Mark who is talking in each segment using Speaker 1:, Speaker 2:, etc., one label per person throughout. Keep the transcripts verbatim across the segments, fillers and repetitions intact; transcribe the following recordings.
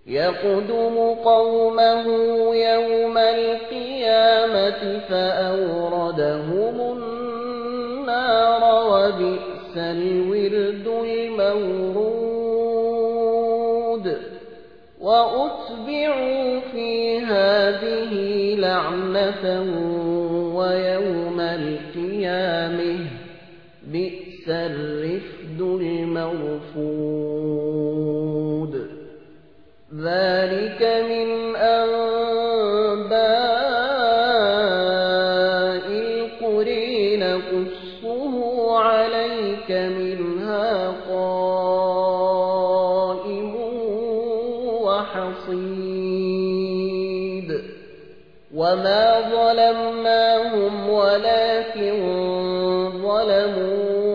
Speaker 1: يقدم قومه يوم القيامة فأوردهم النار وبئس الورد المورود وأتبعوا في هذه لعنة ويوم القيامة بئس الرفد المرفود ذلك من أنباء القرى نقصه عليك منها قائم وحصيد وما ظلمناهم ولكن ظلموا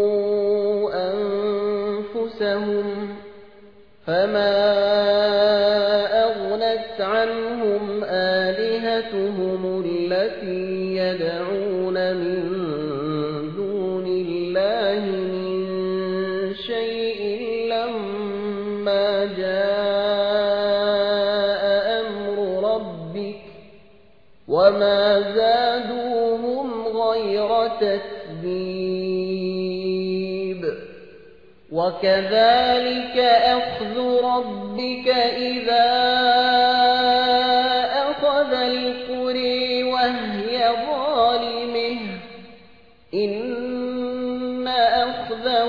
Speaker 1: أنفسهم فما أغنت عنهم آلهتهم التي يدعون من دون الله من شيء لما جاء أمر ربك وما زادوهم غير تتبيب وكذلك أخذ ربك إذا أخذ القرى وهي ظالمة إن أخذه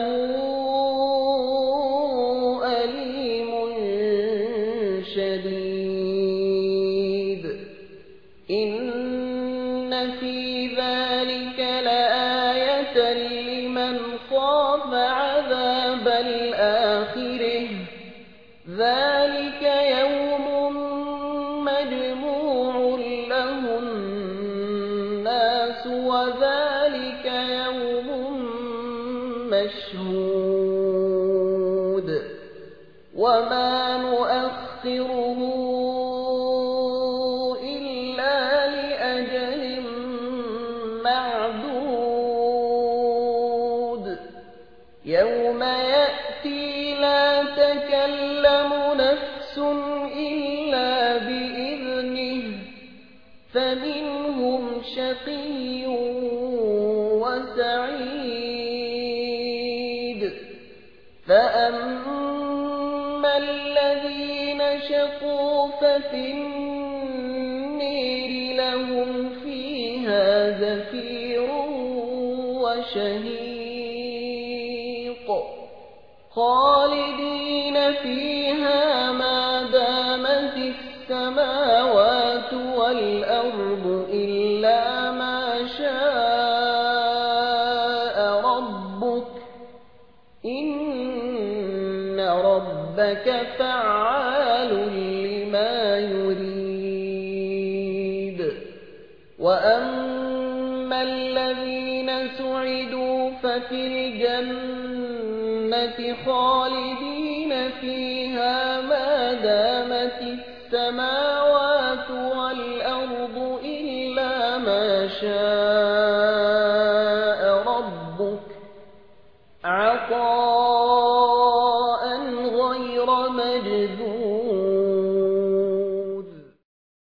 Speaker 1: أليم شديد إن في ذلك لآية لمن خاف عذاب الآخرة ذلك يوم مجموع له الناس وذلك يوم مشهود وما نؤخره إلا لأجل معدود يوم يأتي لا تكلم نفس إلا بإذنه فمنهم شقي وسعيد فأما الذين شقوا ففي النير لهم فيها زفير وشهيق خالدين فيها ما دامت السماوات والأرض إلا ما شاء ربك إن ربك فعال لما يريد وأما الذين سعدوا ففي الجنة خالدين فيها ما دامت السماوات والأرض إلا ما شاء